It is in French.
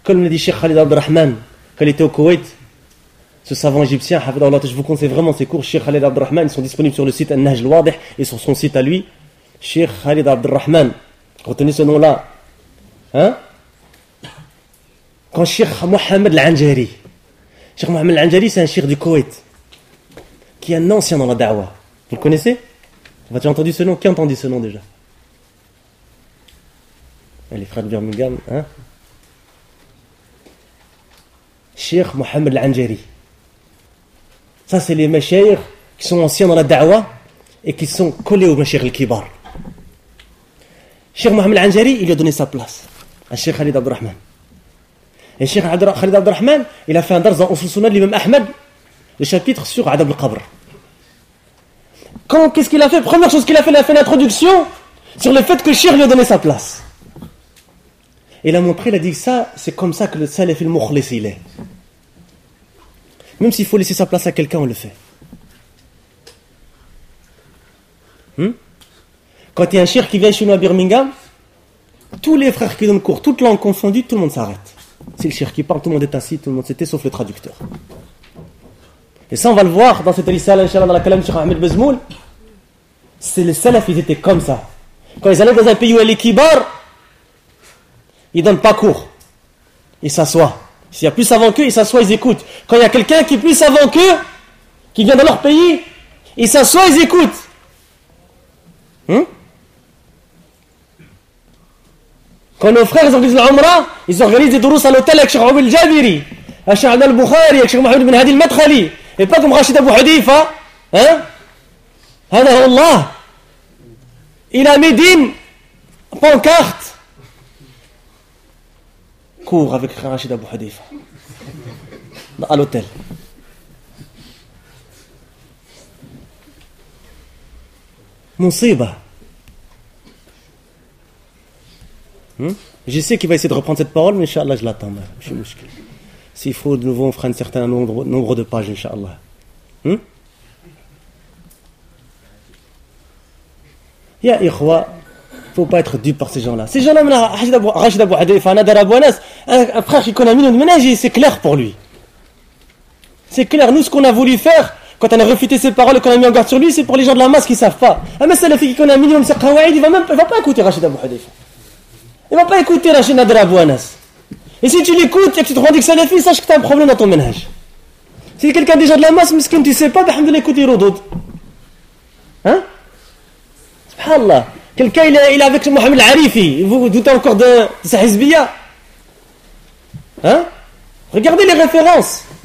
Comme le dit Cheikh Khalid Abdelrahman, quand il était au Koweït, ce savant égyptien, je vous conseille vraiment ses cours. Cheikh Khalid Abdelrahman, ils sont disponibles sur le site An-Nahj al-Wadih et sur son site à lui. Cheikh Khalid Abdelrahman, retenez ce nom-là. Hein? Quand Cheikh Mohamed Al-Anjari, Cheikh Mohamed Al-Anjari, c'est un cheikh du Koweït, qui est un ancien dans la da'wah. Vous le connaissez? As-tu entendu ce nom? Qui a entendu ce nom déjà? Les frères de Birmingham, hein? Cheikh Mohamed Al-Anjari. Ça, c'est les mashayikh qui sont anciens dans la da'wah et qui sont collés aux mashayikh al-kibar. Cheikh Mohamed Al-Anjari, il lui a donné sa place à Cheikh Khalid Abdelrahman. Et Cheikh Khalid Abdelrahman, il a fait un dars dans Usul Sunnah de l'imam Ahmed, le chapitre sur Adab al-Qabr. Qu'est-ce qu'il a fait? Première chose qu'il a fait l'introduction sur le fait que Cheikh lui a donné sa place. Et il a montré, il a dit que ça, c'est comme ça que le salaf al-mukhlis il est. Même s'il faut laisser sa place à quelqu'un, on le fait. Quand il y a un cheikh qui vient chez nous à Birmingham, tous les frères qui donnent cours, toutes langues confondues, tout le monde s'arrête. C'est le cheikh qui parle, tout le monde est assis, tout le monde s'était, sauf le traducteur. Et ça, on va le voir dans cette risala, Inch'Allah, dans la kalam de Cheikh Ahmed Bezmoul. C'est les salafs, ils étaient comme ça. Quand ils allaient dans un pays où il y a les kibar, ils donnent pas cours. Ils s'assoient. S'il y a plus savant qu'eux, ils s'assoient, ils écoutent. Quand il y a quelqu'un qui est plus savant qu'eux, qui vient dans leur pays, ils s'assoient, ils écoutent. Quand nos frères organisent l'Umrah, ils organisent des durous à l'hôtel avec Cheikh Abu al-Jabiri, avec Cheikh al-Bukhari, avec Cheikh Mohamed bin Hadi al-Madkhali, et pas comme Rachid Abu Hudayfa. Hada Allah. Il a Médine, pancarte. Cours avec Rachid Abu Hudayfa à l'hôtel. Moussiba. Je sais qu'il va essayer de reprendre cette parole, mais Inch'Allah, je l'attends. S'il faut de nouveau, on fera un certain nombre de pages, Inch'Allah. Ya ikhwa, il ne faut pas être dupe par ces gens-là. Ces gens-là, Rachid Abu Hudayfa, Nadar Abu Anas, un frère qui connaît un million de ménages, c'est clair pour lui. C'est clair. Nous, ce qu'on a voulu faire, quand on a refuté ses paroles et qu'on a mis en garde sur lui, c'est pour les gens de la masse qui ne savent pas. Un salafi qui connaît un million de qawaïd, il ne va pas écouter Rachid Abu Hudayfa. Il ne va pas écouter Rachid Nadar Abu Anas. Et si tu l'écoutes et que tu te rends salafi, sache que tu as un problème dans ton ménage. Si quelqu'un déjà de la masse, miskin, tu ne sais pas, alhamdoulilah, écoute Rodoud. Subhanallah. Quelqu'un, il est avec Mohamed Al-Arifi. Vous doutez encore de sa hizbiya? Regardez les références.